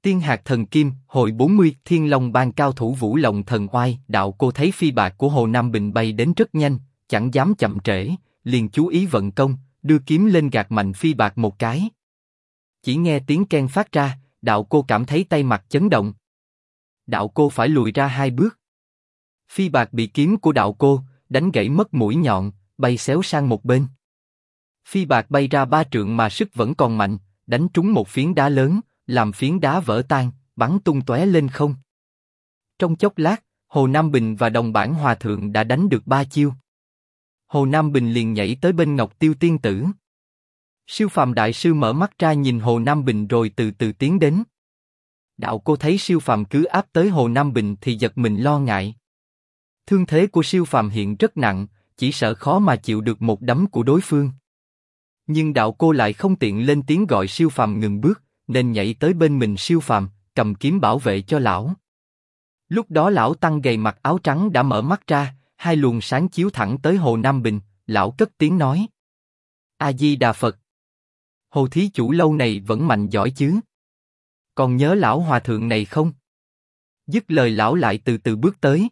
Tiên hạt thần kim, hồi 40, Thiên Long bang cao thủ Vũ Long thần oai. Đạo cô thấy phi bạc của Hồ Nam Bình bay đến rất nhanh, chẳng dám chậm trễ, liền chú ý vận công, đưa kiếm lên gạt mạnh phi bạc một cái. Chỉ nghe tiếng keng phát ra, đạo cô cảm thấy tay mặt chấn động. Đạo cô phải lùi ra 2 bước. Phi bạc bị kiếm của đạo cô đánh gãy mất mũi nhọn, bay xéo sang một bên. Phi bạc bay ra 3 trượng mà sức vẫn còn mạnh, đánh trúng một phiến đá lớn, làm phiến đá vỡ tan, bắn tung tóe lên không. Trong chốc lát, Hồ Nam Bình và đồng bản hòa thượng đã đánh được 3 chiêu. Hồ Nam Bình liền nhảy tới bên Ngọc Tiêu tiên tử. Siêu phàm đại sư mở mắt ra nhìn Hồ Nam Bình rồi từ từ tiến đến. Đạo cô thấy siêu phàm cứ áp tới Hồ Nam Bình thì giật mình lo ngại. Thương thế của siêu phàm hiện rất nặng, chỉ sợ khó mà chịu được một đấm của đối phương. Nhưng đạo cô lại không tiện lên tiếng gọi siêu phàm ngừng bước, nên nhảy tới bên mình siêu phàm, cầm kiếm bảo vệ cho lão. Lúc đó lão tăng gầy mặc áo trắng đã mở mắt ra, 2 luồng sáng chiếu thẳng tới Hồ Nam Bình, lão cất tiếng nói: A Di Đà Phật. Hồ thí chủ lâu này vẫn mạnh giỏi chứ? Còn nhớ lão hòa thượng này không? Dứt lời lão lại từ từ bước tới.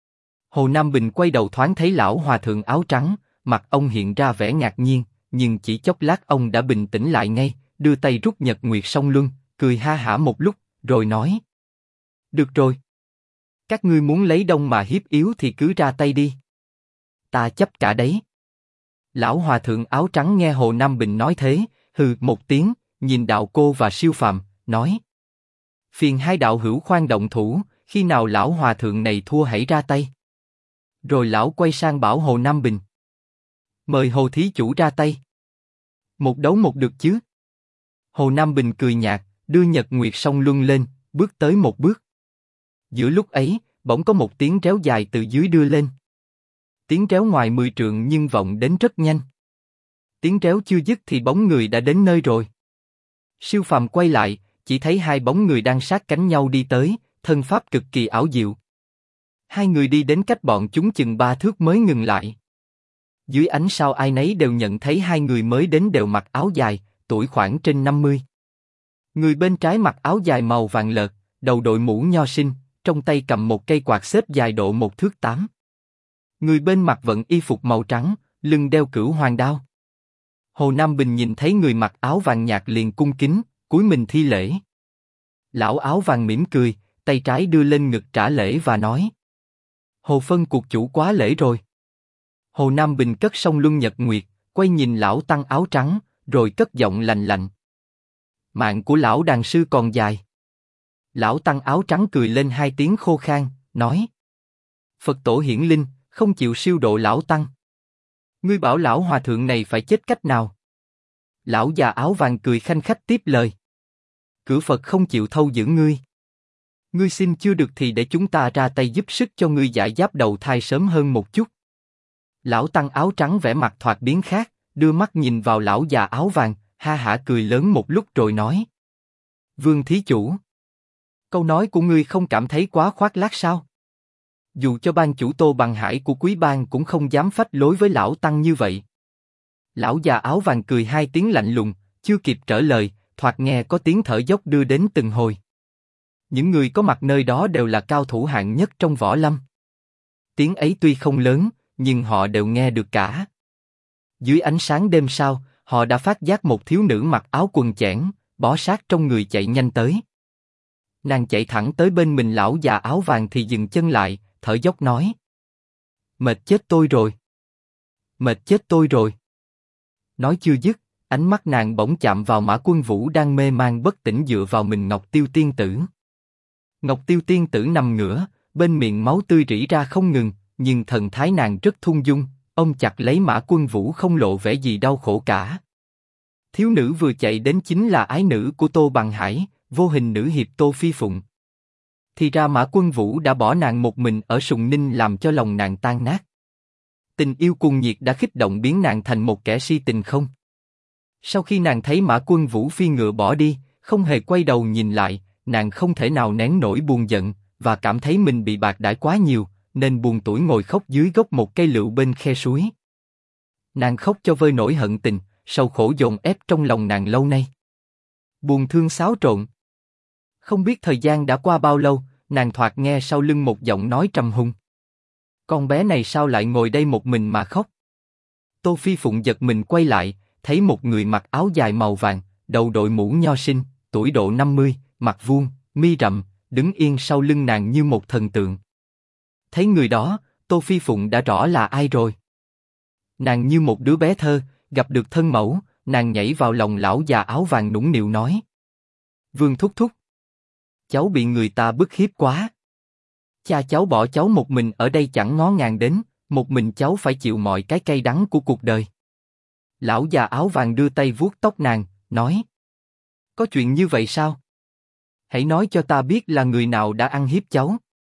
Hồ Nam Bình quay đầu thoáng thấy lão hòa thượng áo trắng, mặt ông hiện ra vẻ ngạc nhiên, nhưng chỉ chốc lát ông đã bình tĩnh lại ngay, đưa tay rút Nhật Nguyệt Song Luân, cười ha hả một lúc, rồi nói: Được rồi. Các ngươi muốn lấy đông mà hiếp yếu thì cứ ra tay đi. Ta chấp cả đấy. Lão hòa thượng áo trắng nghe Hồ Nam Bình nói thế, hừ một tiếng, nhìn đạo cô và siêu phàm, nói: Phiền hai đạo hữu khoan động thủ, khi nào lão hòa thượng này thua hãy ra tay. Rồi lão quay sang bảo Hồ Nam Bình: Mời Hồ thí chủ ra tay. Một đấu một được chứ? Hồ Nam Bình cười nhạt, đưa Nhật Nguyệt Song Luân lên, bước tới một bước. Giữa lúc ấy, bỗng có một tiếng réo dài từ dưới đưa lên. Tiếng réo ngoài 10 trượng nhưng vọng đến rất nhanh. Tiếng réo chưa dứt thì bóng người đã đến nơi rồi. Siêu phàm quay lại, chỉ thấy 2 bóng người đang sát cánh nhau đi tới, thân pháp cực kỳ ảo diệu. 2 người đi đến cách bọn chúng chừng 3 thước mới ngừng lại. Dưới ánh sao ai nấy đều nhận thấy 2 người mới đến đều mặc áo dài, tuổi khoảng trên 50. Người bên trái mặc áo dài màu vàng lợt, đầu đội mũ nho sinh, trong tay cầm một cây quạt xếp dài độ 1 thước 8. Người bên mặc vận y phục màu trắng, lưng đeo cửu hoàng đao. Hồ Nam Bình nhìn thấy người mặc áo vàng nhạt liền cung kính, cúi mình thi lễ. Lão áo vàng mỉm cười, tay trái đưa lên ngực trả lễ và nói: Hồ phân cuộc chủ quá lễ rồi. Hồ Nam Bình cất song luân nhật nguyệt, quay nhìn lão tăng áo trắng, rồi cất giọng lạnh lạnh: Mạng của lão đàn sư còn dài. Lão tăng áo trắng cười lên 2 tiếng khô khan, nói: Phật tổ hiển linh, không chịu siêu độ lão tăng. Ngươi bảo lão hòa thượng này phải chết cách nào? Lão già áo vàng cười khanh khách tiếp lời: Cửa Phật không chịu thâu giữ ngươi. Ngươi xin chưa được thì để chúng ta ra tay giúp sức cho ngươi giải giáp đầu thai sớm hơn một chút. Lão tăng áo trắng vẻ mặt thoạt biến khác, đưa mắt nhìn vào lão già áo vàng, ha hả cười lớn một lúc rồi nói: Vương thí chủ, câu nói của ngươi không cảm thấy quá khoác lác sao? Dù cho ban chủ Tô Bằng Hải của quý bang cũng không dám phách lối với lão tăng như vậy. Lão già áo vàng cười 2 tiếng lạnh lùng, chưa kịp trả lời, thoạt nghe có tiếng thở dốc đưa đến từng hồi. Những người có mặt nơi đó đều là cao thủ hạng nhất trong võ lâm. Tiếng ấy tuy không lớn, nhưng họ đều nghe được cả. Dưới ánh sáng đêm sao, họ đã phát giác một thiếu nữ mặc áo quần chẽn, bó sát trong người chạy nhanh tới. Nàng chạy thẳng tới bên mình lão già áo vàng thì dừng chân lại, thở dốc nói: Mệt chết tôi rồi. Mệt chết tôi rồi. Nói chưa dứt, ánh mắt nàng bỗng chạm vào Mã Quân Vũ đang mê man bất tỉnh dựa vào mình Ngọc Tiêu tiên tử. Ngọc Tiêu tiên tử nằm ngửa, bên miệng máu tươi rỉ ra không ngừng, nhưng thần thái nàng rất thung dung, ôm chặt lấy Mã Quân Vũ không lộ vẻ gì đau khổ cả. Thiếu nữ vừa chạy đến chính là ái nữ của Tô Bằng Hải, vô hình nữ hiệp Tô Phi Phụng. Thì ra Mã Quân Vũ đã bỏ nàng một mình ở Sùng Ninh làm cho lòng nàng tan nát. Tình yêu cuồng nhiệt đã kích động biến nàng thành một kẻ si tình không. Sau khi nàng thấy Mã Quân Vũ phi ngựa bỏ đi, không hề quay đầu nhìn lại, nàng không thể nào nén nổi buồn giận, và cảm thấy mình bị bạc đãi quá nhiều, nên buồn tủi ngồi khóc dưới gốc một cây lựu bên khe suối. Nàng khóc cho vơi nỗi hận tình, sầu khổ dồn ép trong lòng nàng lâu nay. Buồn thương xáo trộn. Không biết thời gian đã qua bao lâu, nàng thoạt nghe sau lưng một giọng nói trầm hùng. Con bé này sao lại ngồi đây một mình mà khóc? Tô Phi Phụng giật mình quay lại, thấy một người mặc áo dài màu vàng, đầu đội mũ nho sinh, tuổi độ 50, mặt vuông, mi rậm, đứng yên sau lưng nàng như một thần tượng. Thấy người đó, Tô Phi Phụng đã rõ là ai rồi. Nàng như một đứa bé thơ, gặp được thân mẫu, nàng nhảy vào lòng lão già áo vàng nũng nịu nói: Vương thúc thúc, cháu bị người ta bức hiếp quá. Cha cháu bỏ cháu một mình ở đây chẳng ngó ngàng đến, một mình cháu phải chịu mọi cái cay đắng của cuộc đời. Lão già áo vàng đưa tay vuốt tóc nàng, nói: Có chuyện như vậy sao? Hãy nói cho ta biết là người nào đã ăn hiếp cháu.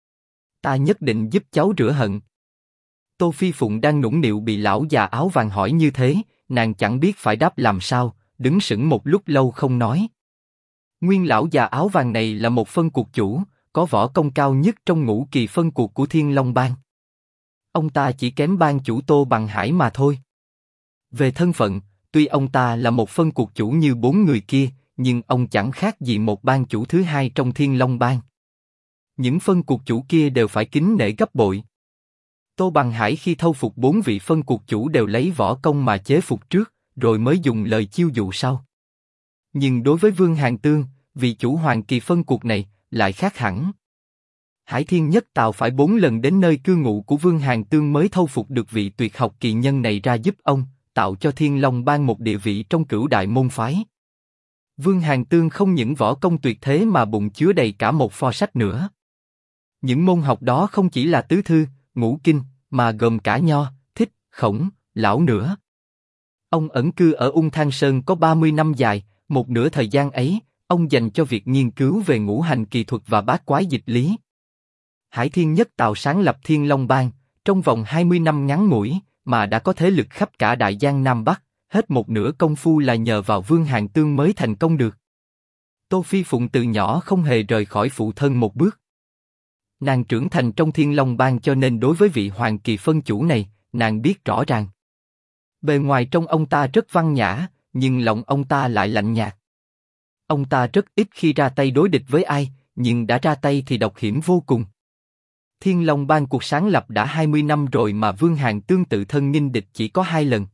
Ta nhất định giúp cháu rửa hận. Tô Phi Phụng đang nũng nịu bị lão già áo vàng hỏi như thế, nàng chẳng biết phải đáp làm sao, đứng sững một lúc lâu không nói. Nguyên lão già áo vàng này là một phân cuộc chủ, có võ công cao nhất trong ngũ kỳ phân cuộc của Thiên Long Bang. Ông ta chỉ kém ban chủ Tô Bằng Hải mà thôi. Về thân phận, tuy ông ta là một phân cuộc chủ như bốn người kia, nhưng ông chẳng khác gì một ban chủ thứ hai trong Thiên Long Bang. Những phân cuộc chủ kia đều phải kính nể gấp bội. Tô Bằng Hải khi thâu phục bốn vị phân cuộc chủ đều lấy võ công mà chế phục trước, rồi mới dùng lời chiêu dụ sau. Nhưng đối với Vương Hàn Tương, vị chủ hoàng kỳ phân cuộc này, lại khác hẳn. Hải Thiên Nhất Tào phải 4 lần đến nơi cư ngụ của Vương Hàn Tương mới thâu phục được vị tuyệt học kỳ nhân này ra giúp ông, tạo cho Thiên Long Bang một địa vị trong cửu đại môn phái. Vương Hàn Tương không những võ công tuyệt thế mà bụng chứa đầy cả một pho sách nữa. Những môn học đó không chỉ là tứ thư, ngũ kinh, mà gồm cả nho, thích, khổng, lão nữa. Ông ẩn cư ở Ung Thang Sơn có 30 năm dài, một nửa thời gian ấy, ông dành cho việc nghiên cứu về ngũ hành kỳ thuật và bát quái dịch lý. Hải Thiên Nhất Tào sáng lập Thiên Long Bang, trong vòng 20 năm ngắn ngủi, mà đã có thế lực khắp cả Đại Giang Nam Bắc, hết một nửa công phu là nhờ vào Vương Hàn Tương mới thành công được. Tô Phi Phụng từ nhỏ không hề rời khỏi phụ thân một bước. Nàng trưởng thành trong Thiên Long Bang cho nên đối với vị hoàng kỳ phân chủ này, nàng biết rõ ràng. Bề ngoài trông ông ta rất văn nhã, nhưng lòng ông ta lại lạnh nhạt. Ông ta rất ít khi ra tay đối địch với ai, nhưng đã ra tay thì độc hiểm vô cùng. Thiên Long Bang cuộc sáng lập đã 20 năm rồi mà Vương Hàn Tương tự thân nghinh địch chỉ có 2 lần.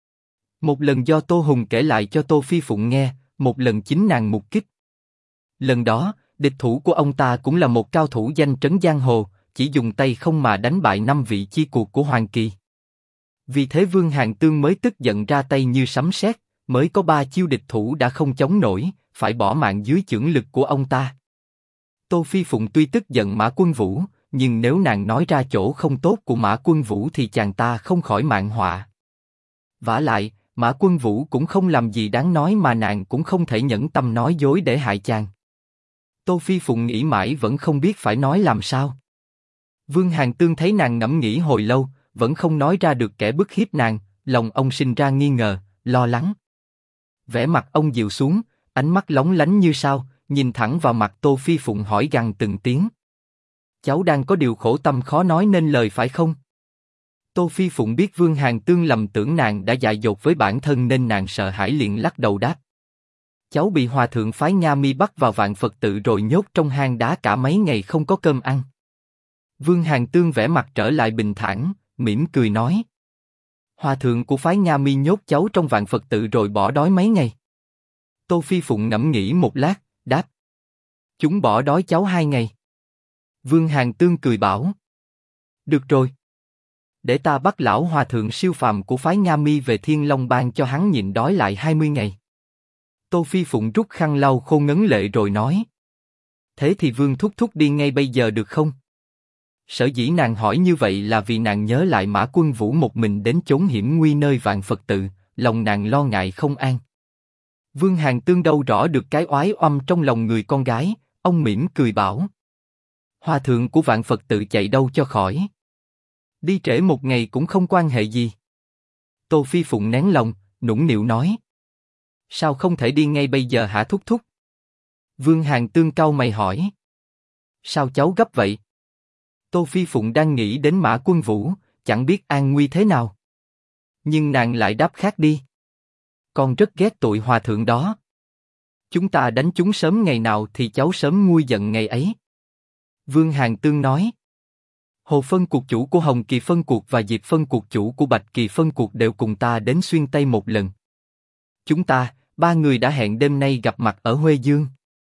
Một lần do Tô Hùng kể lại cho Tô Phi Phụng nghe, một lần chính nàng mục kích. Lần đó, địch thủ của ông ta cũng là một cao thủ danh trấn giang hồ, chỉ dùng tay không mà đánh bại 5 vị chi cuộc của Hoàng Kỳ. Vì thế Vương Hàn Tương mới tức giận ra tay như sấm sét, mới có 3 chiêu địch thủ đã không chống nổi, phải bỏ mạng dưới chưởng lực của ông ta. Tô Phi Phụng tuy tức giận Mã Quân Vũ, nhưng nếu nàng nói ra chỗ không tốt của Mã Quân Vũ thì chàng ta không khỏi mạn họa. Vả lại, Mã Quân Vũ cũng không làm gì đáng nói mà nàng cũng không thể nhẫn tâm nói dối để hại chàng. Tô Phi Phụng nghĩ mãi vẫn không biết phải nói làm sao. Vương Hàn Tương thấy nàng ngẫm nghĩ hồi lâu, vẫn không nói ra được kẻ bức hiếp nàng, lòng ông sinh ra nghi ngờ, lo lắng. Vẻ mặt ông dịu xuống, ánh mắt lóng lánh như sao, nhìn thẳng vào mặt Tô Phi Phụng hỏi gằn từng tiếng. Cháu đang có điều khổ tâm khó nói nên lời phải không? Tô Phi Phụng biết Vương Hàn Tương lầm tưởng nàng đã dại dột với bản thân nên nàng sợ hãi liền lắc đầu đáp. Cháu bị hòa thượng phái Nga Mi bắt vào Vạn Phật tự rồi nhốt trong hang đá cả mấy ngày không có cơm ăn. Vương Hàn Tương vẻ mặt trở lại bình thản, mỉm cười nói. Hòa thượng của phái Nga Mi nhốt cháu trong Vạn Phật tự rồi bỏ đói mấy ngày. Tô Phi Phụng ngẫm nghĩ một lát, đáp. Chúng bỏ đói cháu 2 ngày. Vương Hàn Tương cười bảo. Được rồi. Để ta bắt lão hòa thượng siêu phàm của phái Nga Mi về Thiên Long Bang cho hắn nhịn đói lại 20 ngày. Tô Phi Phụng rút khăn lau khô ngấn lệ rồi nói. Thế thì Vương thúc thúc đi ngay bây giờ được không? Sở dĩ nàng hỏi như vậy là vì nàng nhớ lại Mã Quân Vũ một mình đến chốn hiểm nguy nơi Vạn Phật tự, lòng nàng lo ngại không an. Vương Hàn Tương đâu rõ được cái oái oăm trong lòng người con gái, ông mỉm cười bảo. Hòa thượng của Vạn Phật tự chạy đâu cho khỏi. Đi trễ một ngày cũng không quan hệ gì. Tô Phi Phụng nén lòng, nũng nịu nói. Sao không thể đi ngay bây giờ hả thúc thúc? Vương Hàn Tương cau mày hỏi. Sao cháu gấp vậy? Tô Phi Phụng đang nghĩ đến Mã Quân Vũ, chẳng biết an nguy thế nào. Nhưng nàng lại đáp khác đi. Con rất ghét tụi hòa thượng đó. Chúng ta đánh chúng sớm ngày nào thì cháu sớm nguôi giận ngày ấy. Vương Hàn Tương nói. Hồ Phân Cuộc chủ của Hồng Kỳ Phân Cuộc và Diệp Phân Cuộc chủ của Bạch Kỳ Phân Cuộc đều cùng ta đến Xuyên Tây một lần. Chúng ta, ba người đã hẹn đêm nay gặp mặt ở Huê Dương.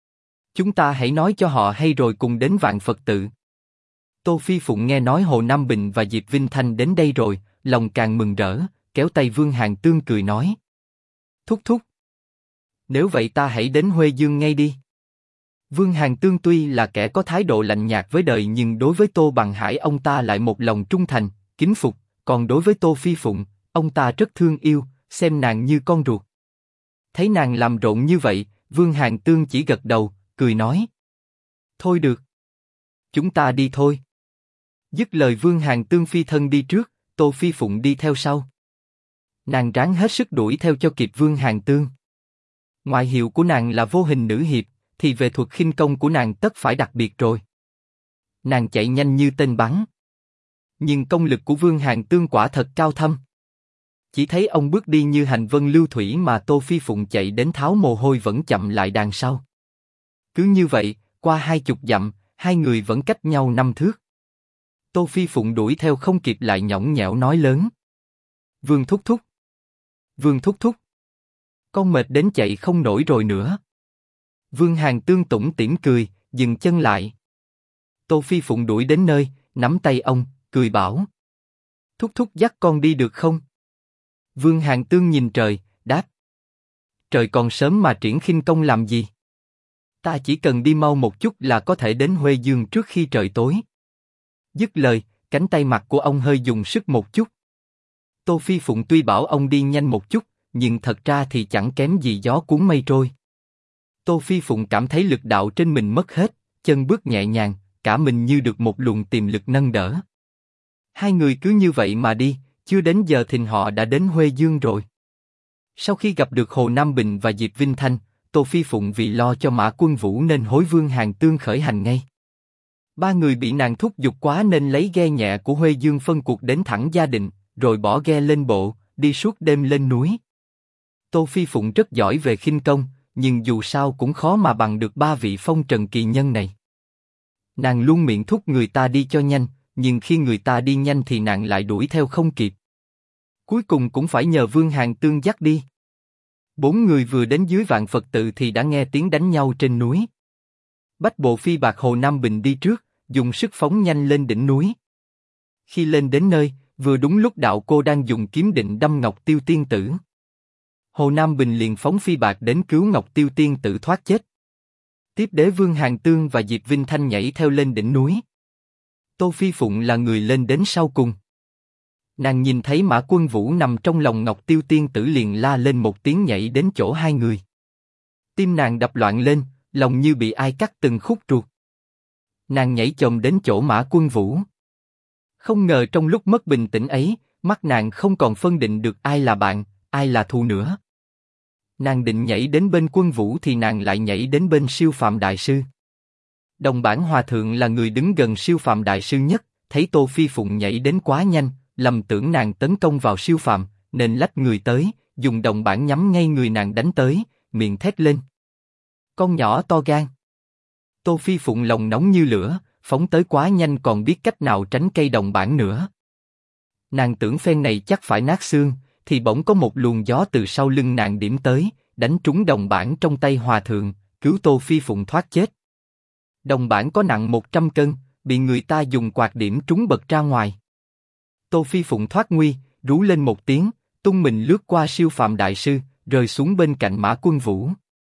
Chúng ta hãy nói cho họ hay rồi cùng đến Vạn Phật Tự. Tô Phi Phụng nghe nói Hồ Nam Bình và Diệp Vinh Thanh đến đây rồi, lòng càng mừng rỡ, kéo tay Vương Hàn Tương cười nói. Thúc thúc. Nếu vậy ta hãy đến Huê Dương ngay đi. Vương Hàn Tương tuy là kẻ có thái độ lạnh nhạt với đời nhưng đối với Tô Bằng Hải ông ta lại một lòng trung thành, kính phục, còn đối với Tô Phi Phụng, ông ta rất thương yêu, xem nàng như con ruột. Thấy nàng làm rộn như vậy, Vương Hàn Tương chỉ gật đầu, cười nói. Thôi được. Chúng ta đi thôi. Dứt lời Vương Hàn Tương phi thân đi trước, Tô Phi Phụng đi theo sau. Nàng ráng hết sức đuổi theo cho kịp Vương Hàn Tương. Ngoại hiệu của nàng là Vô Hình Nữ Hiệp, thì về thuật khinh công của nàng tất phải đặc biệt rồi. Nàng chạy nhanh như tên bắn. Nhưng công lực của Vương Hàn Tương quả thật cao thâm. Chỉ thấy ông bước đi như hành vân lưu thủy mà Tô Phi Phụng chạy đến tháo mồ hôi vẫn chậm lại đằng sau. Cứ như vậy, qua 20 dặm, hai người vẫn cách nhau 5 thước. Tô Phi Phụng đuổi theo không kịp lại nhõng nhẽo nói lớn. Vương thúc thúc. Vương thúc thúc. Con mệt đến chạy không nổi rồi nữa. Vương Hàn Tương tủm tỉm cười, dừng chân lại. Tô Phi Phụng đuổi đến nơi, nắm tay ông, cười bảo. Thúc thúc dắt con đi được không? Vương Hàn Tương nhìn trời, đáp. Trời còn sớm mà triển khinh công làm gì? Ta chỉ cần đi mau một chút là có thể đến Huê Dương trước khi trời tối. Dứt lời, cánh tay mặt của ông hơi dùng sức một chút. Tô Phi Phụng tuy bảo ông đi nhanh một chút, nhưng thật ra thì chẳng kém gì gió cuốn mây trôi. Tô Phi Phụng cảm thấy lực đạo trên mình mất hết, chân bước nhẹ nhàng, cả mình như được một luồng tiềm lực nâng đỡ. Hai người cứ như vậy mà đi, chưa đến giờ thìn họ đã đến Huê Dương rồi. Sau khi gặp được Hồ Nam Bình và Diệp Vinh Thanh, Tô Phi Phụng vì lo cho Mã Quân Vũ nên hối Vương Hàn Tương khởi hành ngay. Ba người bị nàng thúc giục quá nên lấy ghe nhẹ của Huê Dương Phân Cuộc đến thẳng Gia Định, rồi bỏ ghe lên bộ, đi suốt đêm lên núi. Tô Phi Phụng rất giỏi về khinh công, nhưng dù sao cũng khó mà bằng được ba vị phong trần kỳ nhân này. Nàng luôn miệng thúc người ta đi cho nhanh, nhưng khi người ta đi nhanh thì nàng lại đuổi theo không kịp. Cuối cùng cũng phải nhờ Vương Hàn Tương dắt đi. Bốn người vừa đến dưới Vạn Phật Tự thì đã nghe tiếng đánh nhau trên núi. Bách Bộ Phi Bạc Hồ Nam Bình đi trước, dùng sức phóng nhanh lên đỉnh núi. Khi lên đến nơi, vừa đúng lúc đạo cô đang dùng kiếm định đâm Ngọc Tiêu Tiên Tử. Hồ Nam Bình liền phóng phi bạc đến cứu Ngọc Tiêu Tiên Tử thoát chết. Tiếp đế Vương Hàn Tương và Diệp Vinh Thanh nhảy theo lên đỉnh núi. Tô Phi Phụng là người lên đến sau cùng. Nàng nhìn thấy Mã Quân Vũ nằm trong lòng Ngọc Tiêu Tiên Tử liền la lên một tiếng nhảy đến chỗ hai người. Tim nàng đập loạn lên, lòng như bị ai cắt từng khúc ruột. Nàng nhảy chồm đến chỗ Mã Quân Vũ. Không ngờ trong lúc mất bình tĩnh ấy, mắt nàng không còn phân định được ai là bạn, ai là thù nữa. Nàng định nhảy đến bên Quân Vũ thì nàng lại nhảy đến bên Siêu Phàm Đại Sư. Đồng bản Hòa Thượng là người đứng gần Siêu Phàm Đại Sư nhất, thấy Tô Phi Phụng nhảy đến quá nhanh, lầm tưởng nàng tấn công vào Siêu Phàm, nên lách người tới, dùng đồng bản nhắm ngay người nàng đánh tới, miệng thét lên. Con nhỏ to gan. Tô Phi Phụng lòng nóng như lửa, phóng tới quá nhanh còn biết cách nào tránh cây đồng bản nữa. Nàng tưởng phen này chắc phải nát xương, thì bỗng có một luồng gió từ sau lưng nàng điểm tới, đánh trúng đồng bản trong tay Hòa Thượng, cứu Tô Phi Phụng thoát chết. Đồng bản có nặng 100 cân, bị người ta dùng quạt điểm trúng bật ra ngoài. Tô Phi Phụng thoát nguy, rú lên một tiếng, tung mình lướt qua Siêu Phàm Đại Sư, rơi xuống bên cạnh Mã Quân Vũ.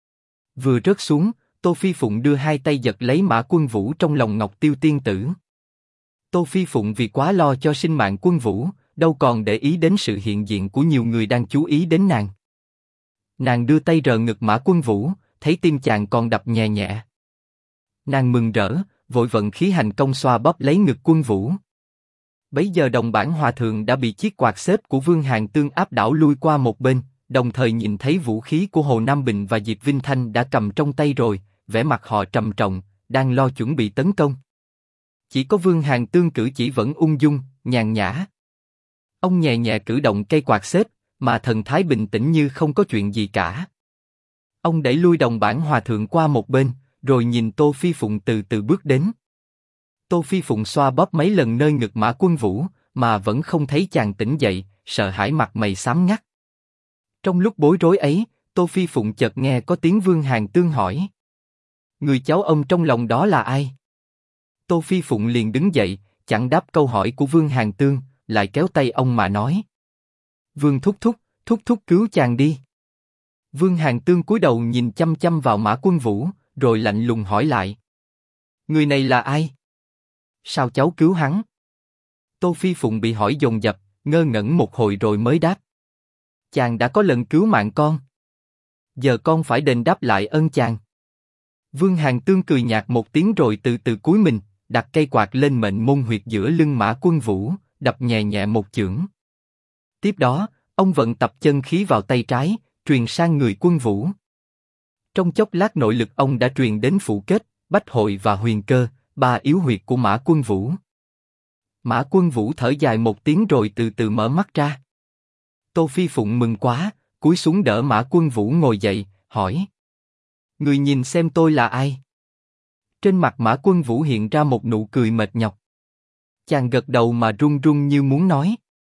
Vừa rớt xuống, Tô Phi Phụng đưa hai tay giật lấy Mã Quân Vũ trong lòng Ngọc Tiêu Tiên Tử. Tô Phi Phụng vì quá lo cho sinh mạng Quân Vũ, đâu còn để ý đến sự hiện diện của nhiều người đang chú ý đến nàng. Nàng đưa tay rờ ngực Mã Quân Vũ, thấy tim chàng còn đập nhẹ nhẹ. Nàng mừng rỡ, vội vận khí hành công xoa bóp lấy ngực Quân Vũ. Bấy giờ đồng bản Hòa Thượng đã bị chiếc quạt xếp của Vương Hàn Tương áp đảo lui qua một bên, đồng thời nhìn thấy vũ khí của Hồ Nam Bình và Diệp Vinh Thanh đã cầm trong tay rồi, vẻ mặt họ trầm trọng, đang lo chuẩn bị tấn công. Chỉ có Vương Hàn Tương cử chỉ vẫn ung dung, nhàn nhã. Ông nhẹ nhẹ cử động cây quạt xếp, mà thần thái bình tĩnh như không có chuyện gì cả. Ông đẩy lui đồng bản hòa thượng qua một bên, rồi nhìn Tô Phi Phụng từ từ bước đến. Tô Phi Phụng xoa bóp mấy lần nơi ngực Mã Quân Vũ, mà vẫn không thấy chàng tỉnh dậy, sợ hãi mặt mày xám ngắt. Trong lúc bối rối ấy, Tô Phi Phụng chợt nghe có tiếng Vương Hàn Tương hỏi: người cháu ông trong lòng đó là ai? Tô Phi Phụng liền đứng dậy, chẳng đáp câu hỏi của Vương Hàn Tương, lại kéo tay ông mà nói: Vương thúc thúc cứu chàng đi. Vương Hàn Tương cúi đầu nhìn chăm chăm vào Mã Quân Vũ, rồi lạnh lùng hỏi lại: người này là ai? Sao cháu cứu hắn? Tô Phi Phụng bị hỏi dồn dập, ngơ ngẩn một hồi rồi mới đáp: chàng đã có lần cứu mạng con, giờ con phải đền đáp lại ơn chàng. Vương Hàn Tương cười nhạt một tiếng rồi từ từ cúi mình, đặt cây quạt lên mệnh môn huyệt giữa lưng Mã Quân Vũ, đập nhẹ nhẹ một chưởng. Tiếp đó, ông vận tập chân khí vào tay trái, truyền sang người Quân Vũ. Trong chốc lát nội lực ông đã truyền đến phụ kết, bách hội và huyền cơ, ba yếu huyệt của Mã Quân Vũ. Mã Quân Vũ thở dài một tiếng rồi từ từ mở mắt ra. Tô Phi Phụng mừng quá, cúi xuống đỡ Mã Quân Vũ ngồi dậy, hỏi: người nhìn xem tôi là ai? Trên mặt Mã Quân Vũ hiện ra một nụ cười mệt nhọc. Chàng gật đầu mà run run như muốn nói.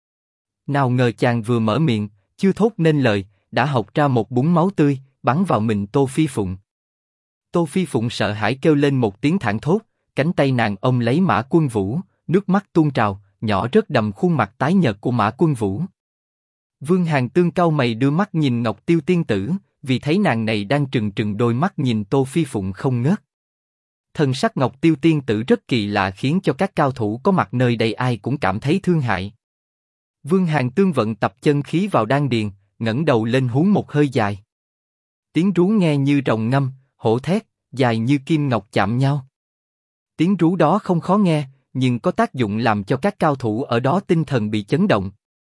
Nào ngờ chàng vừa mở miệng, chưa thốt nên lời, đã hộc ra một búng máu tươi, bắn vào mình Tô Phi Phụng. Tô Phi Phụng sợ hãi kêu lên một tiếng thảng thốt, cánh tay nàng ôm lấy Mã Quân Vũ, nước mắt tuôn trào, nhỏ rớt đầm khuôn mặt tái nhợt của Mã Quân Vũ. Vương Hàn Tương cau mày đưa mắt nhìn Ngọc Tiêu Tiên Tử, vì thấy nàng này đang trừng trừng đôi mắt nhìn Tô Phi Phụng không ngớt. Thần sắc Ngọc Tiêu Tiên Tử rất kỳ lạ khiến cho các cao thủ có mặt nơi đây ai cũng cảm thấy thương hại. Vương Hàn Tương vận tập chân khí vào đan điền, ngẩng đầu lên hú một hơi dài. Tiếng rú nghe như rồng ngâm, hổ thét, dài như kim ngọc chạm nhau. Tiếng rú đó không khó nghe, nhưng có tác dụng làm cho các cao thủ ở đó tinh thần bị chấn động.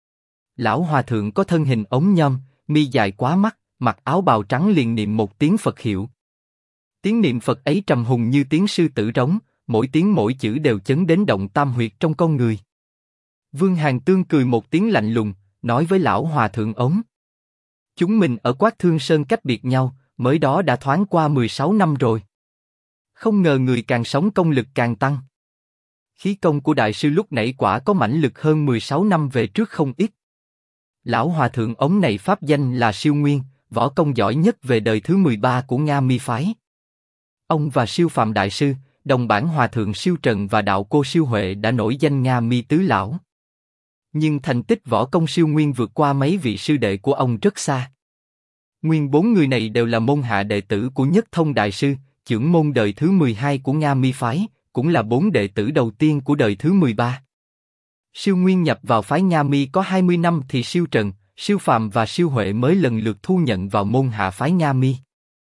Lão hòa thượng có thân hình ống nhom, mi dài quá mắt, mặc áo bào trắng liền niệm một tiếng Phật hiệu. Tiếng niệm Phật ấy trầm hùng như tiếng sư tử rống, mỗi tiếng mỗi chữ đều chấn đến động tam huyệt trong con người. Vương Hàn Tương cười một tiếng lạnh lùng, nói với lão hòa thượng ống: chúng mình ở Quát Thương Sơn cách biệt nhau, mới đó đã thoáng qua 16 năm rồi. Không ngờ người càng sống công lực càng tăng. Khí công của đại sư lúc nãy quả có mãnh lực hơn 16 năm về trước không ít. Lão hòa thượng ống này pháp danh là Siêu Nguyên, võ công giỏi nhất về đời thứ 13 của Nga Mi phái. Ông và Siêu Phàm đại sư, đồng bản hòa thượng Siêu Trần và đạo cô Siêu Huệ đã nổi danh Nga Mi tứ lão. Nhưng thành tích võ công Siêu Nguyên vượt qua mấy vị sư đệ của ông rất xa. Nguyên bốn người này đều là môn hạ đệ tử của Nhất Thông đại sư, trưởng môn đời thứ 12 của Nga Mi phái, cũng là 4 đệ tử đầu tiên của đời thứ 13. Siêu Nguyên nhập vào phái Nga Mi có 20 năm thì Siêu Trần, Siêu Phàm và Siêu Huệ mới lần lượt thu nhận vào môn hạ phái Nga Mi.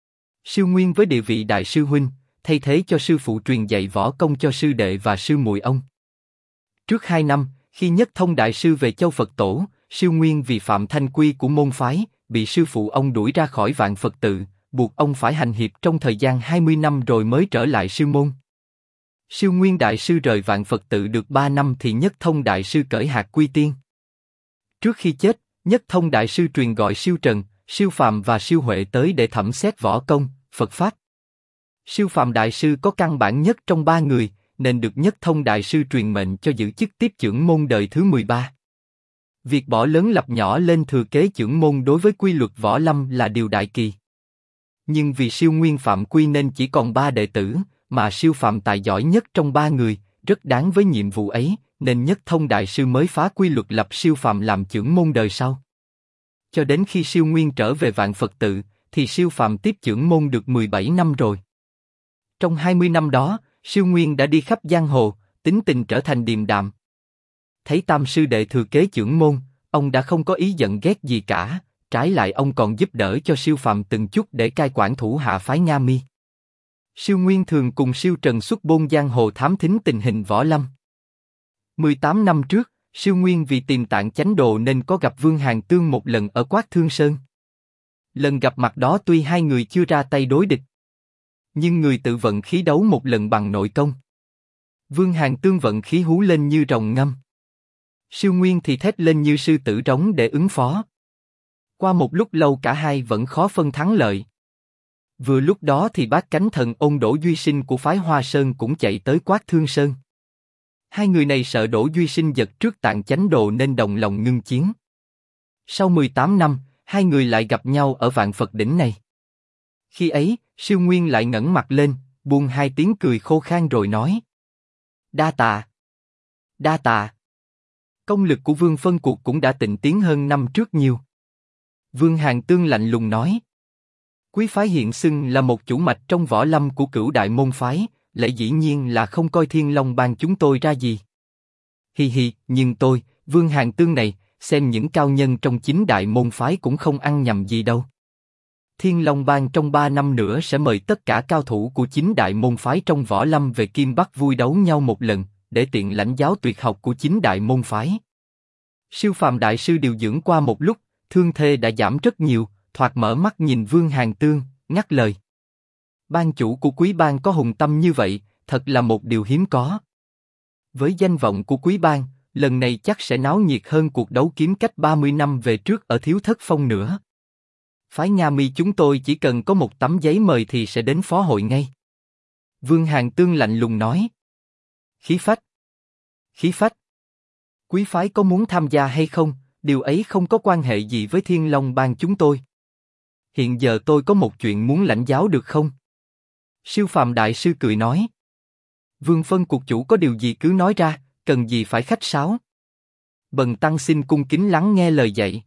Siêu Nguyên với địa vị đại sư huynh, thay thế cho sư phụ truyền dạy võ công cho sư đệ và sư muội ông. Trước 2 năm, khi Nhất Thông đại sư về Châu Phật Tổ, Siêu Nguyên vì phạm thanh quy của môn phái, bị sư phụ ông đuổi ra khỏi Vạn Phật Tự, buộc ông phải hành hiệp trong thời gian 20 năm rồi mới trở lại sư môn. Siêu Nguyên đại sư rời Vạn Phật Tự được 3 năm thì Nhất Thông đại sư cởi hạt quy tiên. Trước khi chết, Nhất Thông đại sư truyền gọi Siêu Trần, Siêu Phàm và Siêu Huệ tới để thẩm xét võ công, Phật pháp. Siêu Phàm đại sư có căn bản nhất trong 3 người, nên được Nhất Thông đại sư truyền mệnh cho giữ chức tiếp trưởng môn đời thứ 13. Việc bỏ lớn lập nhỏ lên thừa kế trưởng môn đối với quy luật võ lâm là điều đại kỳ. Nhưng vì Siêu Nguyên phạm quy nên chỉ còn 3 đệ tử, mà Siêu Phàm tài giỏi nhất trong 3 người, rất đáng với nhiệm vụ ấy, nên Nhất Thông đại sư mới phá quy luật lập Siêu Phàm làm trưởng môn đời sau. Cho đến khi Siêu Nguyên trở về Vạn Phật Tự, thì Siêu Phàm tiếp trưởng môn được 17 năm rồi. Trong 20 năm đó, Siêu Nguyên đã đi khắp giang hồ, tính tình trở thành điềm đạm. Thấy tam sư đệ thừa kế trưởng môn, ông đã không có ý giận ghét gì cả, trái lại ông còn giúp đỡ cho Siêu Phàm từng chút để cai quản thủ hạ phái Nga Mi. Siêu Nguyên thường cùng Siêu Trần xuất bôn giang hồ thám thính tình hình võ lâm. 18 năm trước, Siêu Nguyên vì tìm tạng chánh đồ nên có gặp Vương Hàn Tương một lần ở Quát Thương Sơn. Lần gặp mặt đó tuy hai người chưa ra tay đối địch, nhưng người tự vận khí đấu một lần bằng nội công. Vương Hàn Tương vận khí hú lên như rồng ngâm, Siêu Nguyên thì thét lên như sư tử rống để ứng phó. Qua một lúc lâu cả hai vẫn khó phân thắng lợi. Vừa lúc đó thì bác cánh thần ông Đỗ Duy Sinh của phái Hoa Sơn cũng chạy tới Quát Thương Sơn. Hai người này sợ Đỗ Duy Sinh giật trước Tạng Chánh Đồ nên đồng lòng ngưng chiến. Sau 18 năm, hai người lại gặp nhau ở Vạn Phật đỉnh này. Khi ấy, Siêu Nguyên lại ngẩng mặt lên, buông hai tiếng cười khô khan rồi nói: Đa tạ, đa tạ. Công lực của Vương Phân Cuộc cũng đã tịnh tiến hơn năm trước nhiều. Vương Hàn Tương lạnh lùng nói: Quý phái hiện xưng là một chủ mạch trong võ lâm của Cửu Đại môn phái, lại dĩ nhiên là không coi Thiên Long Bang chúng tôi ra gì. Hi hi, nhưng tôi, Vương Hàn Tương này, xem những cao nhân trong chính đại môn phái cũng không ăn nhầm gì đâu. Thiên Long Bang trong 3 năm nữa sẽ mời tất cả cao thủ của chính đại môn phái trong võ lâm về Kim Bắc vui đấu nhau một lần, để tiện lãnh giáo tuyệt học của chính đại môn phái. Siêu Phàm đại sư điều dưỡng qua một lúc, thương thế đã giảm rất nhiều, thoạt mở mắt nhìn Vương Hàn Tương, ngắt lời: Ban chủ của Quý Bang có hùng tâm như vậy, thật là một điều hiếm có. Với danh vọng của Quý Bang, lần này chắc sẽ náo nhiệt hơn cuộc đấu kiếm cách 30 năm về trước ở Thiếu Thất Phong nữa. Phái Nga Mi chúng tôi chỉ cần có một tấm giấy mời thì sẽ đến phó hội ngay. Vương Hàn Tương lạnh lùng nói: Khí phách, khí phách. Quý phái có muốn tham gia hay không, điều ấy không có quan hệ gì với Thiên Long Bang chúng tôi. Hiện giờ tôi có một chuyện muốn lãnh giáo được không? Siêu Phàm đại sư cười nói: Vương Phân Cuộc chủ có điều gì cứ nói ra, cần gì phải khách sáo. Bần tăng xin cung kính lắng nghe lời dạy.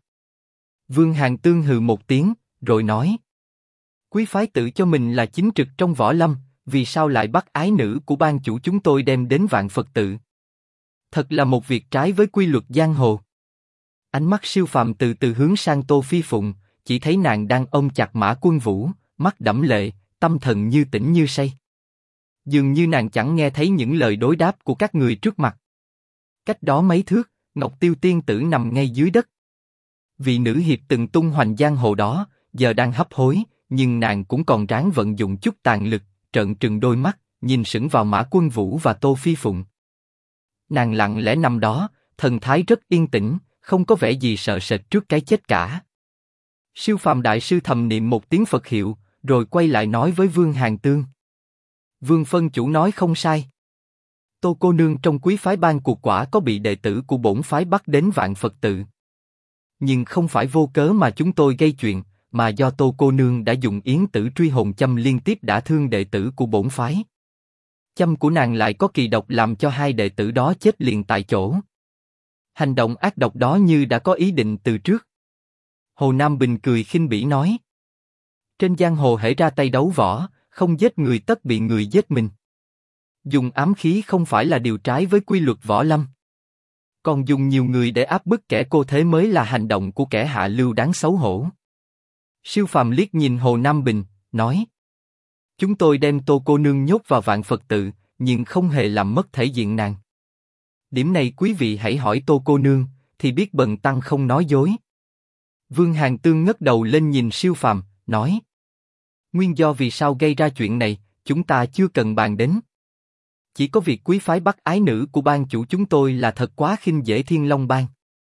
Vương Hàn Tương hừ một tiếng, rồi nói: Quý phái tự cho mình là chính trực trong võ lâm, vì sao lại bắt ái nữ của ban chủ chúng tôi đem đến Vạn Phật tự? Thật là một việc trái với quy luật giang hồ. Ánh mắt Siêu Phàm từ từ hướng sang Tô Phi Phụng, chỉ thấy nàng đang ôm chặt Mã Quân Vũ, mắt đẫm lệ, tâm thần như tỉnh như say. Dường như nàng chẳng nghe thấy những lời đối đáp của các người trước mặt. Cách đó mấy thước, Ngọc Tiêu Tiên tử nằm ngay dưới đất. Vị nữ hiệp từng tung hoành giang hồ đó, giờ đang hấp hối, nhưng nàng cũng còn ráng vận dụng chút tàn lực, trợn trừng đôi mắt, nhìn sững vào Mã Quân Vũ và Tô Phi Phụng. Nàng lặng lẽ nằm đó, thần thái rất yên tĩnh, không có vẻ gì sợ sệt trước cái chết cả. Siêu Phàm đại sư thầm niệm một tiếng Phật hiệu, rồi quay lại nói với Vương Hàn Tương: Vương Phân chủ nói không sai. Tô cô nương trong Quý phái Ban Cuộc quả có bị đệ tử của bổn phái bắt đến Vạn Phật tự. Nhưng không phải vô cớ mà chúng tôi gây chuyện, mà do Tô cô nương đã dùng yến tử truy hồn châm liên tiếp đả thương đệ tử của bổn phái. Châm của nàng lại có kỳ độc làm cho hai đệ tử đó chết liền tại chỗ. Hành động ác độc đó như đã có ý định từ trước. Hồ Nam Bình cười khinh bỉ nói: Trên giang hồ hễ ra tay đấu võ, không giết người tất bị người giết mình. Dùng ám khí không phải là điều trái với quy luật võ lâm. Còn dùng nhiều người để áp bức kẻ cô thế mới là hành động của kẻ hạ lưu đáng xấu hổ. Siêu Phàm liếc nhìn Hồ Nam Bình, nói: Chúng tôi đem Tô cô nương nhốt vào Vạn Phật tự, nhưng không hề làm mất thể diện nàng. Điểm này quý vị hãy hỏi Tô cô nương, thì biết bần tăng không nói dối. Vương Hàn Tương ngước đầu lên nhìn Siêu Phàm, nói: Nguyên do vì sao gây ra chuyện này, chúng ta chưa cần bàn đến. Chỉ có việc quý phái bắt ái nữ của ban chủ chúng tôi là thật quá khinh dễ Thiên Long Bang.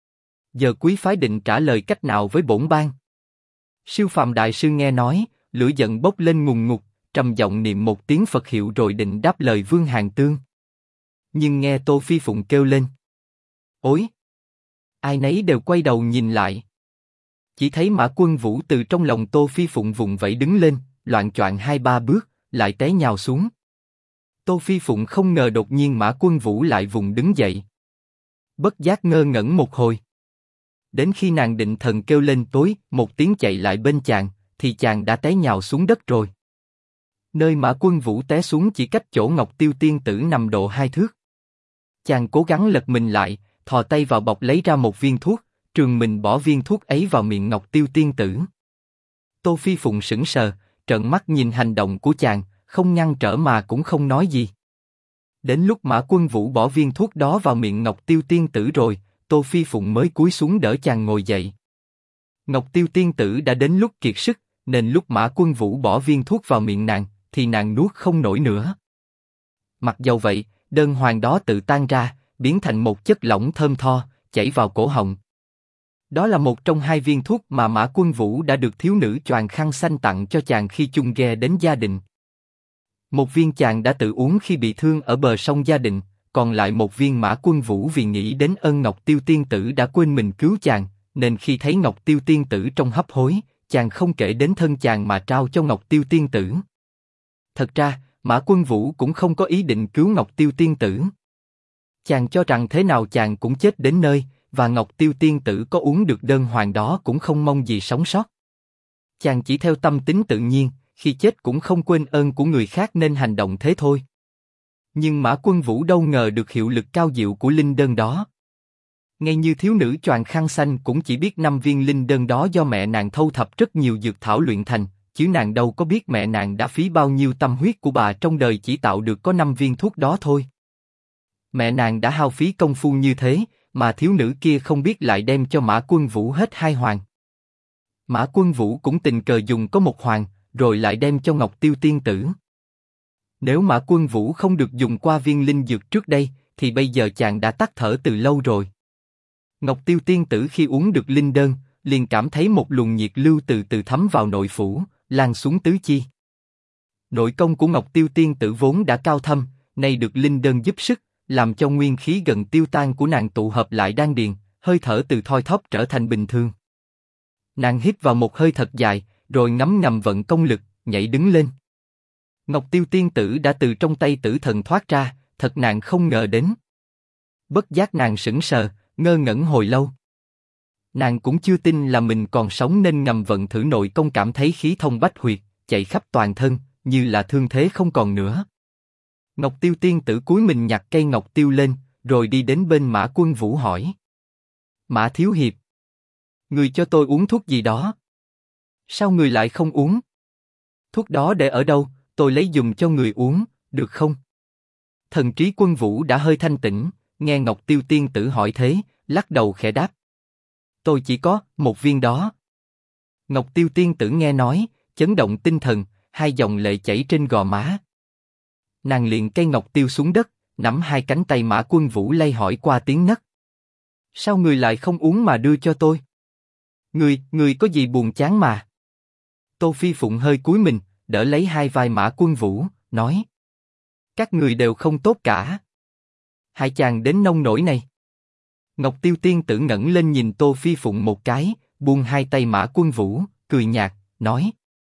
Giờ quý phái định trả lời cách nào với bổn bang? Siêu Phàm đại sư nghe nói, lửa giận bốc lên ngùn ngụt, trầm giọng niệm một tiếng Phật hiệu rồi định đáp lời Vương Hàn Tương. Nhưng nghe Tô Phi Phụng kêu lên: Ối! Ai nấy đều quay đầu nhìn lại. Chỉ thấy Mã Quân Vũ từ trong lòng Tô Phi Phụng vùng vẫy đứng lên, loạng choạng 2-3 bước, lại té nhào xuống. Tô Phi Phụng không ngờ đột nhiên Mã Quân Vũ lại vùng đứng dậy. Bất giác ngơ ngẩn một hồi. Đến khi nàng định thần kêu lên tối, một tiếng chạy lại bên chàng, thì chàng đã té nhào xuống đất rồi. Nơi Mã Quân Vũ té xuống chỉ cách chỗ Ngọc Tiêu Tiên tử nằm độ 2 thước. Chàng cố gắng lật mình lại, thò tay vào bọc lấy ra một viên thuốc, trường mình bỏ viên thuốc ấy vào miệng Ngọc Tiêu Tiên tử. Tô Phi Phụng sững sờ, trợn mắt nhìn hành động của chàng, không ngăn trở mà cũng không nói gì. Đến lúc Mã Quân Vũ bỏ viên thuốc đó vào miệng Ngọc Tiêu Tiên tử rồi, Tô Phi Phụng mới cúi xuống đỡ chàng ngồi dậy. Ngọc Tiêu Tiên tử đã đến lúc kiệt sức, nên lúc Mã Quân Vũ bỏ viên thuốc vào miệng nàng, thì nàng nuốt không nổi nữa. Mặc dầu vậy, đơn hoàng đó tự tan ra, biến thành một chất lỏng thơm tho, chảy vào cổ họng. Đó là một trong hai viên thuốc mà Mã Quân Vũ đã được thiếu nữ choàng khăn xanh tặng cho chàng khi chung ghe đến Gia Định. Một viên chàng đã tự uống khi bị thương ở bờ sông Gia Định, còn lại một viên Mã Quân Vũ vì nghĩ đến ơn Ngọc Tiêu tiên tử đã quên mình cứu chàng, nên khi thấy Ngọc Tiêu tiên tử trong hấp hối, chàng không kể đến thân chàng mà trao cho Ngọc Tiêu tiên tử. Thật ra, Mã Quân Vũ cũng không có ý định cứu Ngọc Tiêu tiên tử. Chàng cho rằng thế nào chàng cũng chết đến nơi, và Ngọc Tiêu tiên tử có uống được đơn hoàng đó cũng không mong gì sống sót. Chàng chỉ theo tâm tính tự nhiên, khi chết cũng không quên ơn của người khác nên hành động thế thôi. Nhưng Mã Quân Vũ đâu ngờ được hiệu lực cao diệu của linh đơn đó. Ngay như thiếu nữ choàng khăn xanh cũng chỉ biết 5 viên linh đơn đó do mẹ nàng thâu thập rất nhiều dược thảo luyện thành, chứ nàng đâu có biết mẹ nàng đã phí bao nhiêu tâm huyết của bà trong đời chỉ tạo được có 5 viên thuốc đó thôi. Mẹ nàng đã hao phí công phu như thế, mà thiếu nữ kia không biết lại đem cho Mã Quân Vũ hết 2 hoàng. Mã Quân Vũ cũng tình cờ dùng có 1 hoàng, rồi lại đem cho Ngọc Tiêu tiên tử. Nếu Mã Quân Vũ không được dùng qua viên linh dược trước đây, thì bây giờ chàng đã tắt thở từ lâu rồi. Ngọc Tiêu tiên tử khi uống được linh đơn, liền cảm thấy một luồng nhiệt lưu từ từ thấm vào nội phủ, lan xuống tứ chi. Nội công của Ngọc Tiêu tiên tử vốn đã cao thâm, nay được linh đơn giúp sức, làm cho nguyên khí gần tiêu tan của nàng tụ hợp lại đan điền, hơi thở từ thoi thóp trở thành bình thường. Nàng hít vào một hơi thật dài, rồi ngấm ngầm vận công lực, nhảy đứng lên. Ngọc Tiêu tiên tử đã từ trong tay tử thần thoát ra, thật nàng không ngờ đến. Bất giác nàng sững sờ, ngơ ngẩn hồi lâu. Nàng cũng chưa tin là mình còn sống nên ngầm vận thử nội công cảm thấy khí thông bách huyệt, chạy khắp toàn thân, như là thương thế không còn nữa. Ngọc Tiêu tiên tử cúi mình nhặt cây ngọc tiêu lên, rồi đi đến bên Mã Quân Vũ hỏi: Mã thiếu hiệp, người cho tôi uống thuốc gì đó? Sao người lại không uống? Thuốc đó để ở đâu, tôi lấy dùng cho người uống, được không? Thần trí Quân Vũ đã hơi thanh tĩnh, nghe Ngọc Tiêu tiên tử hỏi thế, lắc đầu khẽ đáp: Tôi chỉ có 1 viên đó. Ngọc Tiêu tiên tử nghe nói, chấn động tinh thần, 2 dòng lệ chảy trên gò má. Nàng liền cây ngọc tiêu xuống đất, nắm 2 cánh tay Mã Quân Vũ lay hỏi qua tiếng nấc: Sao người lại không uống mà đưa cho tôi? Người có gì buồn chán mà? Tô Phi Phụng hơi cúi mình, đỡ lấy 2 vai Mã Quân Vũ, nói: Các người đều không tốt cả. Hai chàng đến nông nỗi này. Ngọc Tiêu tiên tử ngẩng lên nhìn Tô Phi Phụng một cái, buông 2 tay Mã Quân Vũ, cười nhạt, nói: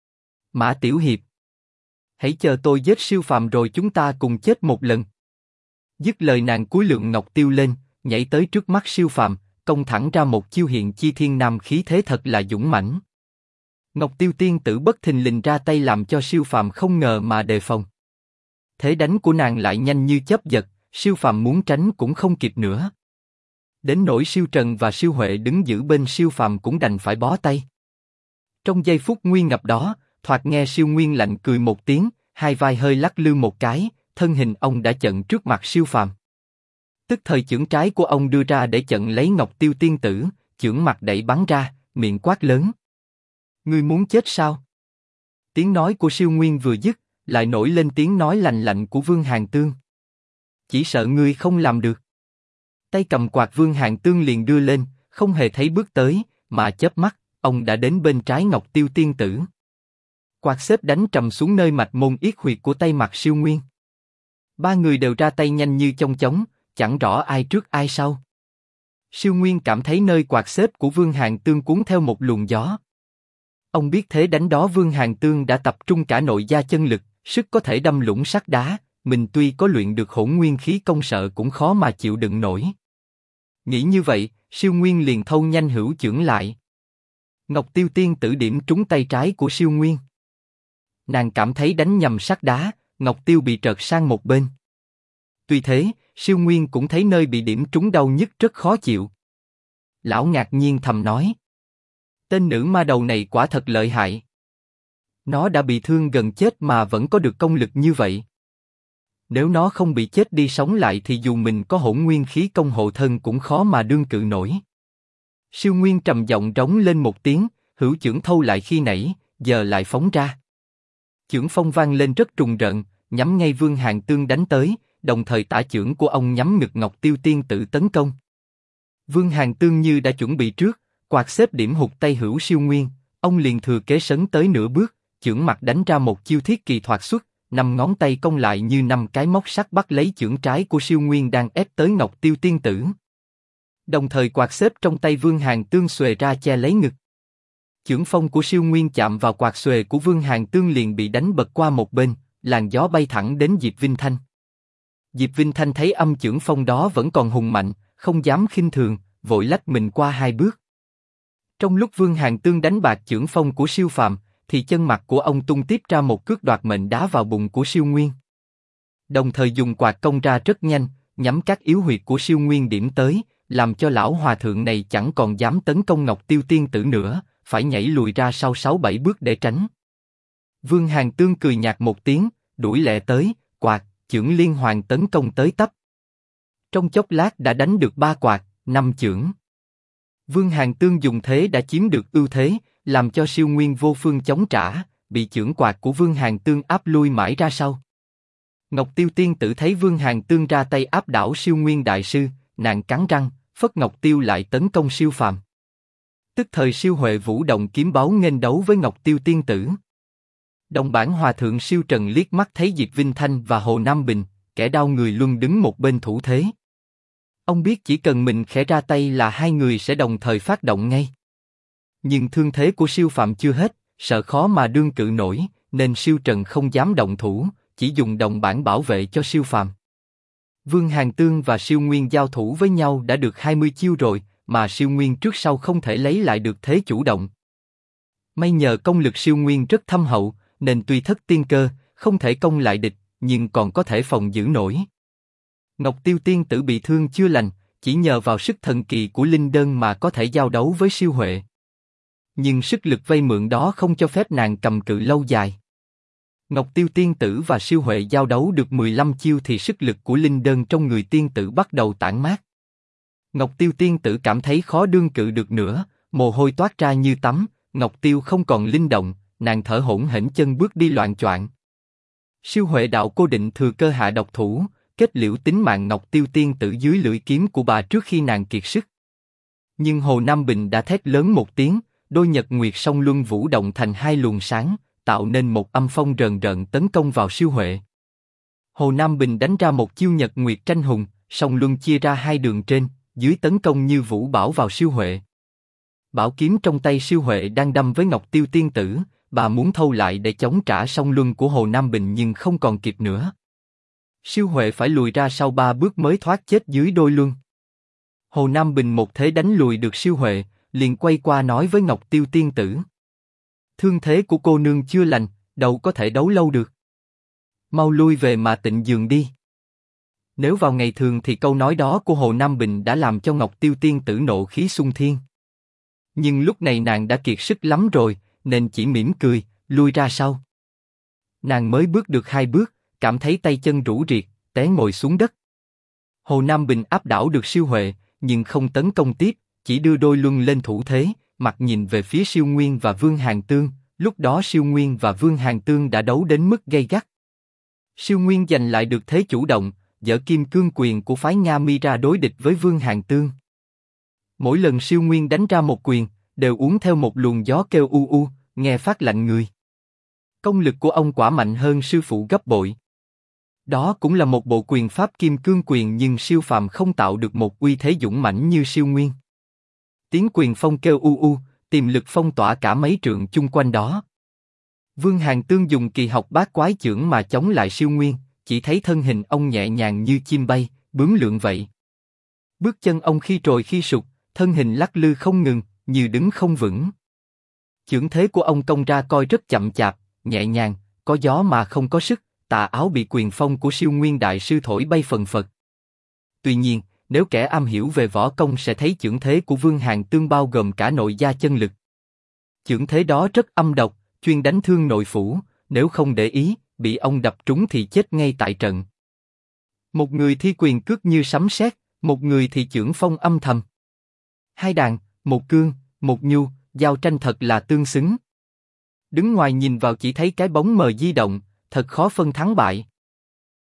Mã tiểu hiệp, hãy chờ tôi giết siêu phàm rồi chúng ta cùng chết một lần. Dứt lời nàng cúi lượng ngọc tiêu lên, nhảy tới trước mắt siêu phàm, công thẳng ra một chiêu hiện chi thiên nam khí thế thật là dũng mãnh. Ngọc Tiêu tiên tử bất thình lình ra tay làm cho siêu phàm không ngờ mà đề phòng. Thế đánh của nàng lại nhanh như chớp giật, siêu phàm muốn tránh cũng không kịp nữa. Đến nỗi siêu Trần và siêu Huệ đứng giữ bên siêu phàm cũng đành phải bó tay. Trong giây phút nguy ngập đó, thoạt nghe siêu Nguyên lạnh cười một tiếng, 2 vai hơi lắc lư một cái, thân hình ông đã chặn trước mặt siêu phàm. Tức thời chưởng trái của ông đưa ra để chặn lấy Ngọc Tiêu tiên tử, chưởng mặt đẩy bắn ra, miệng quát lớn: Ngươi muốn chết sao? Tiếng nói của siêu Nguyên vừa dứt, lại nổi lên tiếng nói lành lạnh của Vương Hàn Tương: Chỉ sợ ngươi không làm được. Tay cầm quạt Vương Hàn Tương liền đưa lên, không hề thấy bước tới, mà chớp mắt, ông đã đến bên trái Ngọc Tiêu tiên tử. Quạt xếp đánh trầm xuống nơi mạch môn yết huyệt của tay mặt siêu Nguyên. 3 người đều ra tay nhanh như chong chóng, chẳng rõ ai trước ai sau. Siêu Nguyên cảm thấy nơi quạt xếp của Vương Hàn Tương cuốn theo một luồng gió. Ông biết thế đánh đó Vương Hàn Tương đã tập trung cả nội gia chân lực, sức có thể đâm lũng sắt đá, mình tuy có luyện được hỗn nguyên khí công sợ cũng khó mà chịu đựng nổi. Nghĩ như vậy, siêu Nguyên liền thâu nhanh hữu chưởng lại. Ngọc Tiêu tiên tử điểm trúng tay trái của siêu Nguyên. Nàng cảm thấy đánh nhầm sắt đá, Ngọc Tiêu bị trật sang một bên. Tuy thế, siêu Nguyên cũng thấy nơi bị điểm trúng đau nhức rất khó chịu. Lão ngạc nhiên thầm nói: Tên nữ ma đầu này quả thật lợi hại. Nó đã bị thương gần chết mà vẫn có được công lực như vậy. Nếu nó không bị chết đi sống lại thì dù mình có hỗn nguyên khí công hộ thân cũng khó mà đương cự nổi. Siêu Nguyên trầm giọng rống lên một tiếng, hữu chưởng thâu lại khi nãy, giờ lại phóng ra. Chưởng phong vang lên rất trùng rợn, nhắm ngay Vương Hàn Tương đánh tới, đồng thời tả chưởng của ông nhắm ngực Ngọc Tiêu tiên tử tấn công. Vương Hàn Tương như đã chuẩn bị trước, Quạt xếp điểm hụt tay hữu Siêu Nguyên, ông liền thừa kế sấn tới nửa bước, chưởng mặt đánh ra một chiêu thiết kỳ thoạt xuất, 5 ngón tay cong lại như 5 cái móc sắt bắt lấy chưởng trái của Siêu Nguyên đang ép tới Ngọc Tiêu tiên tử. Đồng thời quạt xếp trong tay Vương Hàn Tương xuề ra che lấy ngực. Chưởng phong của Siêu Nguyên chạm vào quạt xuề của Vương Hàn Tương liền bị đánh bật qua một bên, làn gió bay thẳng đến Diệp Vinh Thanh. Diệp Vinh Thanh thấy âm chưởng phong đó vẫn còn hùng mạnh, không dám khinh thường, vội lách mình qua 2 bước. Trong lúc Vương Hàn Tương đánh bạc chưởng phong của Siêu Phàm, thì chân mặt của ông tung tiếp ra một cước đoạt mệnh đá vào bụng của Siêu Nguyên. Đồng thời dùng quạt công ra rất nhanh, nhắm các yếu huyệt của Siêu Nguyên điểm tới, làm cho lão hòa thượng này chẳng còn dám tấn công Ngọc Tiêu tiên tử nữa, phải nhảy lùi ra sau 6-7 bước để tránh. Vương Hàn Tương cười nhạt một tiếng, đuổi lẹ tới, quạt, chưởng liên hoàn tấn công tới tấp. Trong chốc lát đã đánh được 3 quạt, 5 chưởng. Vương Hàn Tương dùng thế đã chiếm được ưu thế, làm cho Siêu Nguyên vô phương chống trả, bị chưởng quạt của Vương Hàn Tương áp lui mãi ra sau. Ngọc Tiêu tiên tử thấy Vương Hàn Tương ra tay áp đảo Siêu Nguyên đại sư, nàng cắn răng, phất Ngọc Tiêu lại tấn công Siêu Phàm. Tức thời Siêu Huệ vũ động kiếm báu nghênh đấu với Ngọc Tiêu tiên tử. Đồng bản hòa thượng Siêu Trần liếc mắt thấy Diệp Vinh Thanh và Hồ Nam Bình, kẻ đao người luân đứng một bên thủ thế. Ông biết chỉ cần mình khẽ ra tay là hai người sẽ đồng thời phát động ngay. Nhưng thương thế của Siêu Phàm chưa hết, sợ khó mà đương cự nổi, nên Siêu Trần không dám động thủ, chỉ dùng đồng bản bảo vệ cho Siêu Phàm. Vương Hàn Tương và Siêu Nguyên giao thủ với nhau đã được 20 chiêu rồi, mà Siêu Nguyên trước sau không thể lấy lại được thế chủ động. May nhờ công lực Siêu Nguyên rất thâm hậu, nên tuy thất tiên cơ, không thể công lại địch, nhưng còn có thể phòng giữ nổi. Ngọc Tiêu tiên tử bị thương chưa lành, chỉ nhờ vào sức thần kỳ của linh đơn mà có thể giao đấu với Siêu Huệ. Nhưng sức lực vay mượn đó không cho phép nàng cầm cự lâu dài. Ngọc Tiêu tiên tử và Siêu Huệ giao đấu được 15 chiêu thì sức lực của linh đơn trong người tiên tử bắt đầu tản mát. Ngọc Tiêu tiên tử cảm thấy khó đương cự được nữa, mồ hôi toát ra như tắm, Ngọc Tiêu không còn linh động, nàng thở hổn hển chân bước đi loạng choạng. Siêu Huệ đạo cô định thừa cơ hạ độc thủ, kết liễu tính mạng Ngọc Tiêu tiên tử dưới lưỡi kiếm của bà trước khi nàng kiệt sức. Nhưng Hồ Nam Bình đã thét lớn một tiếng, đôi nhật nguyệt song luân vũ động thành 2 luồng sáng, tạo nên một âm phong rờn rợn tấn công vào Siêu Huệ. Hồ Nam Bình đánh ra một chiêu nhật nguyệt tranh hùng, song luân chia ra 2 đường trên, dưới tấn công như vũ bảo vào Siêu Huệ. Bảo kiếm trong tay Siêu Huệ đang đâm với Ngọc Tiêu tiên tử, bà muốn thâu lại để chống trả song luân của Hồ Nam Bình nhưng không còn kịp nữa. Siêu Huệ phải lùi ra sau 3 bước mới thoát chết dưới đôi luân. Hồ Nam Bình một thế đánh lùi được Siêu Huệ, liền quay qua nói với Ngọc Tiêu tiên tử: thương thế của cô nương chưa lành, đâu có thể đấu lâu được. Mau lui về mà tịnh giường đi. Nếu vào ngày thường thì câu nói đó của Hồ Nam Bình đã làm cho Ngọc Tiêu tiên tử nộ khí xung thiên. Nhưng lúc này nàng đã kiệt sức lắm rồi, nên chỉ mỉm cười, lui ra sau. Nàng mới bước được 2 bước, cảm thấy tay chân rũ riệt, té ngồi xuống đất. Hồ Nam Bình áp đảo được Siêu Huệ, nhưng không tấn công tiếp, chỉ đưa đôi luân lên thủ thế, mặt nhìn về phía Siêu Nguyên và Vương Hàn Tương. Lúc đó Siêu Nguyên và Vương Hàn Tương đã đấu đến mức gay gắt. Siêu Nguyên giành lại được thế chủ động, giở kim cương quyền của phái Nga Mi ra đối địch với Vương Hàn Tương. Mỗi lần Siêu Nguyên đánh ra một quyền, đều uốn theo một luồng gió kêu u u, nghe phát lạnh người. Công lực của ông quả mạnh hơn sư phụ gấp bội. Đó cũng là một bộ quyền pháp kim cương quyền, nhưng Siêu Phàm không tạo được một uy thế dũng mãnh như Siêu Nguyên. Tiếng quyền phong kêu u u, tiềm lực phong tỏa cả mấy trượng chung quanh đó. Vương Hàn Tương dùng kỳ học bát quái chưởng mà chống lại Siêu Nguyên, chỉ thấy thân hình ông nhẹ nhàng như chim bay, bướm lượn vậy. Bước chân ông khi trồi khi sụt, thân hình lắc lư không ngừng, như đứng không vững. Chưởng thế của ông công ra coi rất chậm chạp, nhẹ nhàng, có gió mà không có sức, tà áo bị quyền phong của Siêu Nguyên đại sư thổi bay phần phật. Tuy nhiên, nếu kẻ am hiểu về võ công sẽ thấy chưởng thế của Vương Hàn Tương bao gồm cả nội gia chân lực. Chưởng thế đó rất âm độc, chuyên đánh thương nội phủ, nếu không để ý, bị ông đập trúng thì chết ngay tại trận. Một người thi quyền cước như sấm sét, một người thì chưởng phong âm thầm. 2 đàn, một cương, một nhu, giao tranh thật là tương xứng. Đứng ngoài nhìn vào chỉ thấy cái bóng mờ di động, thật khó phân thắng bại.